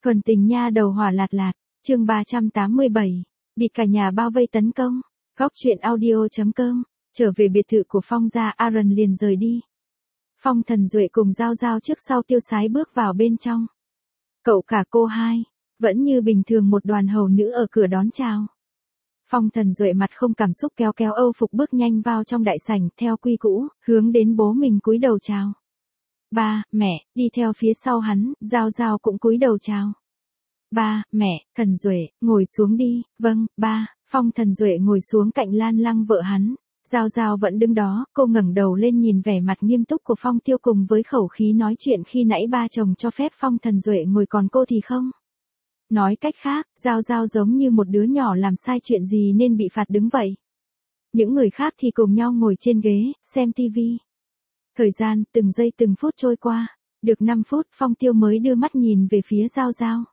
Thuần tình nha đầu hỏa lạt lạt, chương 387, bịt cả nhà bao vây tấn công. Góc truyện audio.com, trở về biệt thự của Phong gia, Aaron liền rời đi. Phong Thần Duệ cùng Giao Giao trước sau tiêu sái bước vào bên trong. Cậu cả cô hai, vẫn như bình thường một đoàn hầu nữ ở cửa đón chào. Phong Thần Duệ mặt không cảm xúc kéo kéo âu phục bước nhanh vào trong đại sảnh theo quy cũ, hướng đến bố mình cúi đầu chào. Ba, mẹ, đi theo phía sau hắn, Giao Giao cũng cúi đầu chào. Ba, mẹ, Thần Duệ, ngồi xuống đi. Vâng, ba. Phong Thần Duệ ngồi xuống cạnh Lan Lăng vợ hắn. Giao Giao vẫn đứng đó, cô ngẩng đầu lên nhìn vẻ mặt nghiêm túc của Phong Tiêu cùng với khẩu khí nói chuyện khi nãy ba chồng cho phép Phong Thần Duệ ngồi còn cô thì không. Nói cách khác, Giao Giao giống như một đứa nhỏ làm sai chuyện gì nên bị phạt đứng vậy. Những người khác thì cùng nhau ngồi trên ghế, xem tivi. Thời gian, từng giây từng phút trôi qua. Được 5 phút, Phong Tiêu mới đưa mắt nhìn về phía Giao Giao.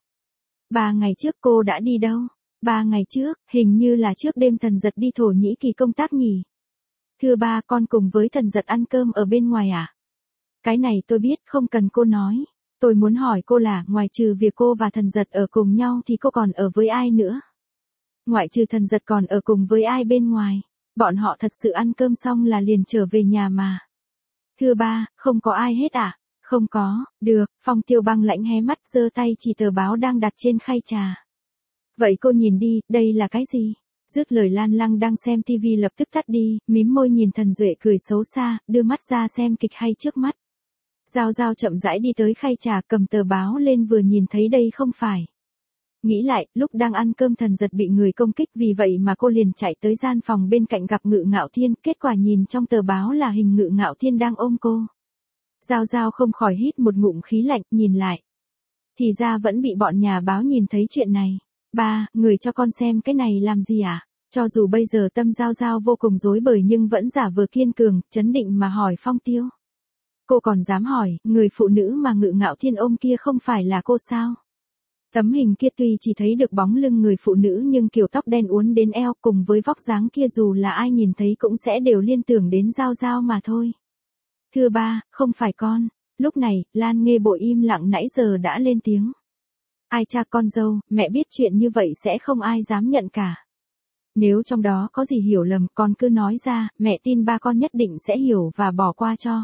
3 ngày trước cô đã đi đâu? 3 ngày trước, hình như là trước đêm Thần Giật đi Thổ Nhĩ Kỳ công tác nhỉ? Thưa ba, con cùng với Thần Giật ăn cơm ở bên ngoài à? Cái này tôi biết, không cần cô nói. Tôi muốn hỏi cô là, ngoài trừ việc cô và Thần Giật ở cùng nhau thì cô còn ở với ai nữa? Ngoại trừ Thần Giật còn ở cùng với ai bên ngoài? Bọn họ thật sự ăn cơm xong là liền trở về nhà mà. Thưa ba, không có ai hết à? Không có, được. Phong Tiêu băng lãnh hé mắt giơ tay chỉ tờ báo đang đặt trên khay trà. Vậy cô nhìn đi, đây là cái gì? Dứt lời Lan Lăng đang xem tivi lập tức tắt đi, mím môi nhìn Thần Duệ cười xấu xa, đưa mắt ra xem kịch hay trước mắt. Giao Giao chậm rãi đi tới khay trà cầm tờ báo lên vừa nhìn thấy đây không phải. Nghĩ lại, lúc đang ăn cơm Thần Giật bị người công kích vì vậy mà cô liền chạy tới gian phòng bên cạnh gặp Ngự Ngạo Thiên, kết quả nhìn trong tờ báo là hình Ngự Ngạo Thiên đang ôm cô. Giao Giao không khỏi hít một ngụm khí lạnh, nhìn lại. Thì ra vẫn bị bọn nhà báo nhìn thấy chuyện này. Ba, người cho con xem cái này làm gì à? Cho dù bây giờ tâm Giao Giao vô cùng rối bời nhưng vẫn giả vờ kiên cường, trấn định mà hỏi Phong Tiêu. Cô còn dám hỏi, người phụ nữ mà Ngự Ngạo Thiên ôm kia không phải là cô sao? Tấm hình kia tuy chỉ thấy được bóng lưng người phụ nữ nhưng kiểu tóc đen uốn đến eo cùng với vóc dáng kia dù là ai nhìn thấy cũng sẽ đều liên tưởng đến Giao Giao mà thôi. Thưa ba, không phải con. Lúc này, Lan Nghê Bội im lặng nãy giờ đã lên tiếng. Ai cha con dâu, mẹ biết chuyện như vậy sẽ không ai dám nhận cả. Nếu trong đó có gì hiểu lầm con cứ nói ra, mẹ tin ba con nhất định sẽ hiểu và bỏ qua cho.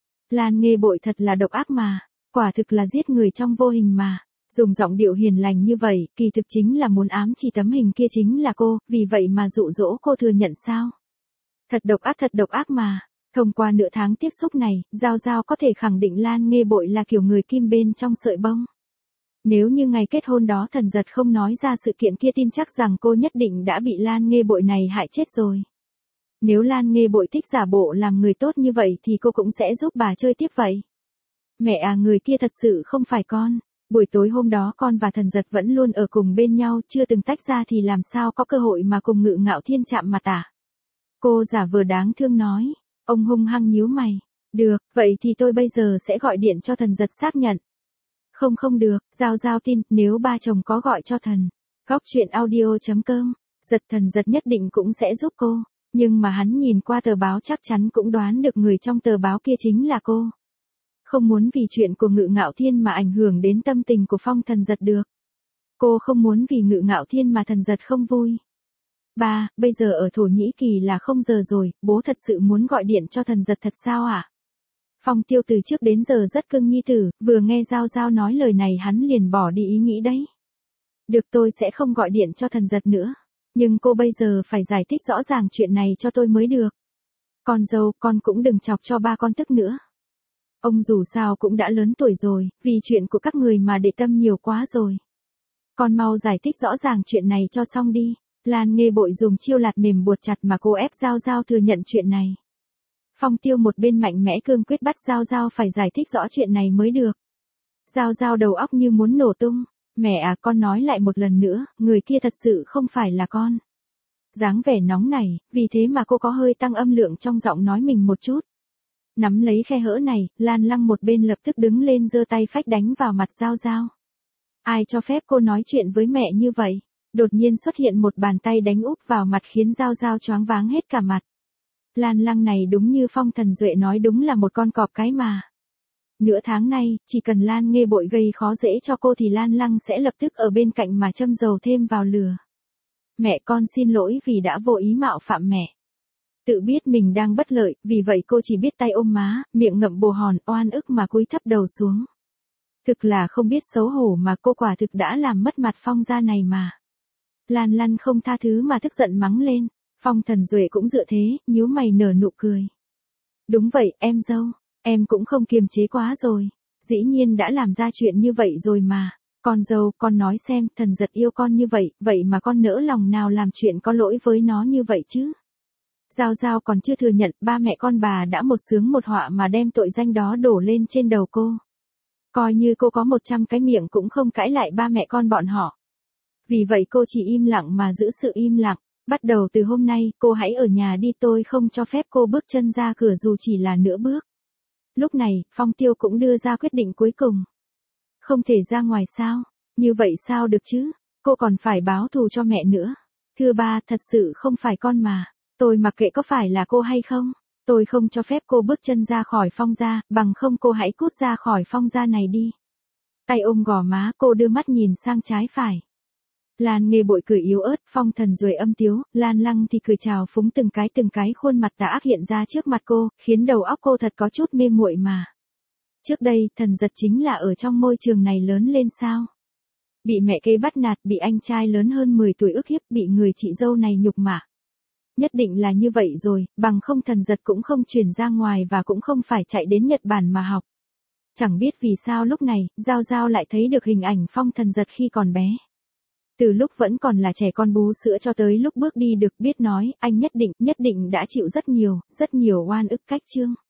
Lan Nghê Bội thật là độc ác mà, quả thực là giết người trong vô hình mà. Dùng giọng điệu hiền lành như vậy, kỳ thực chính là muốn ám chỉ tấm hình kia chính là cô, vì vậy mà dụ dỗ cô thừa nhận sao? Thật độc ác mà. Thông qua nửa tháng tiếp xúc này, Giao Giao có thể khẳng định Lan Nghê Bội là kiểu người kim bên trong sợi bông. Nếu như ngày kết hôn đó Thần Giật không nói ra sự kiện kia tin chắc rằng cô nhất định đã bị Lan Nghê Bội này hại chết rồi. Nếu Lan Nghê Bội thích giả bộ làm người tốt như vậy thì cô cũng sẽ giúp bà chơi tiếp vậy. Mẹ à, người kia thật sự không phải con. Buổi tối hôm đó con và Thần Giật vẫn luôn ở cùng bên nhau, chưa từng tách ra thì làm sao có cơ hội mà cùng Ngự Ngạo Thiên chạm mặt à? Cô giả vờ đáng thương nói. Ông hung hăng nhíu mày. Được, vậy thì tôi bây giờ sẽ gọi điện cho Thần Giật xác nhận. Không được, Giao Giao tin, nếu ba chồng có gọi cho thần. Góc truyện audio.com, Thần Giật nhất định cũng sẽ giúp cô. Nhưng mà hắn nhìn qua tờ báo chắc chắn cũng đoán được người trong tờ báo kia chính là cô. Không muốn vì chuyện của Ngự Ngạo Thiên mà ảnh hưởng đến tâm tình của Phong Thần Giật được. Cô không muốn vì Ngự Ngạo Thiên mà Thần Giật không vui. Ba, bây giờ ở Thổ Nhĩ Kỳ là 0 giờ rồi, bố thật sự muốn gọi điện cho Thần Giật thật sao ạ? Phong Tiêu từ trước đến giờ rất cưng nhi tử, vừa nghe Giao Giao nói lời này hắn liền bỏ đi ý nghĩ đấy. Được, tôi sẽ không gọi điện cho Thần Giật nữa. Nhưng cô bây giờ phải giải thích rõ ràng chuyện này cho tôi mới được. Con dâu, con cũng đừng chọc cho ba con tức nữa. Ông dù sao cũng đã lớn tuổi rồi, vì chuyện của các người mà để tâm nhiều quá rồi. Con mau giải thích rõ ràng chuyện này cho xong đi. Lan Nghê Bội dùng chiêu lạt mềm buộc chặt mà cô ép Giao Giao thừa nhận chuyện này. Phong Tiêu một bên mạnh mẽ cương quyết bắt Giao Giao phải giải thích rõ chuyện này mới được. Giao Giao đầu óc như muốn nổ tung. Mẹ à, con nói lại một lần nữa, người kia thật sự không phải là con. Dáng vẻ nóng này, vì thế mà cô có hơi tăng âm lượng trong giọng nói mình một chút. Nắm lấy khe hở này, Lan Lăng một bên lập tức đứng lên giơ tay phách đánh vào mặt Giao Giao. Ai cho phép cô nói chuyện với mẹ như vậy? Đột nhiên xuất hiện một bàn tay đánh úp vào mặt khiến Giao Giao choáng váng hết cả mặt. Lan Lăng này đúng như Phong Thần Duệ nói đúng là một con cọp cái mà. Nửa tháng nay, chỉ cần Lan Nghê Bội gây khó dễ cho cô thì Lan Lăng sẽ lập tức ở bên cạnh mà châm dầu thêm vào lửa. Mẹ con xin lỗi vì đã vô ý mạo phạm mẹ. Tự biết mình đang bất lợi, vì vậy cô chỉ biết tay ôm má, miệng ngậm bồ hòn, oan ức mà cúi thấp đầu xuống. Thực là không biết xấu hổ mà cô quả thực đã làm mất mặt Phong gia này mà. Lan Lăng không tha thứ mà tức giận mắng lên. Phong Thần Duệ cũng dựa thế, nhíu mày nở nụ cười. Đúng vậy, em dâu, em cũng không kiềm chế quá rồi. Dĩ nhiên đã làm ra chuyện như vậy rồi mà. Con dâu, con nói xem, Thần Giật yêu con như vậy, vậy mà con nỡ lòng nào làm chuyện có lỗi với nó như vậy chứ? Giao Giao còn chưa thừa nhận, ba mẹ con bà đã một sướng một họa mà đem tội danh đó đổ lên trên đầu cô. Coi như cô có 100 cái miệng cũng không cãi lại ba mẹ con bọn họ. Vì vậy cô chỉ im lặng mà giữ sự im lặng. Bắt đầu từ hôm nay, cô hãy ở nhà đi, tôi không cho phép cô bước chân ra cửa dù chỉ là nửa bước. Lúc này, Phong Tiêu cũng đưa ra quyết định cuối cùng. Không thể ra ngoài sao? Như vậy sao được chứ? Cô còn phải báo thù cho mẹ nữa. Thưa ba, thật sự không phải con mà. Tôi mặc kệ có phải là cô hay không. Tôi không cho phép cô bước chân ra khỏi Phong gia, bằng không cô hãy cút ra khỏi Phong gia này đi. Tay ôm gò má, cô đưa mắt nhìn sang trái phải. Lan Nghê Bội cười yếu ớt, Phong Thần Duệ âm tiếu, Lan Lăng thì cười chào phúng từng cái khuôn mặt tà ác hiện ra trước mặt cô, khiến đầu óc cô thật có chút mê muội mà. Trước đây, Thần Giật chính là ở trong môi trường này lớn lên sao? Bị mẹ kế bắt nạt, bị anh trai lớn hơn 10 tuổi ức hiếp, bị người chị dâu này nhục mạ. Nhất định là như vậy rồi, bằng không Thần Giật cũng không chuyển ra ngoài và cũng không phải chạy đến Nhật Bản mà học. Chẳng biết vì sao lúc này, Giao Giao lại thấy được hình ảnh Phong Thần Giật khi còn bé. Từ lúc vẫn còn là trẻ con bú sữa cho tới lúc bước đi được biết nói, anh nhất định đã chịu rất nhiều oan ức cách chương.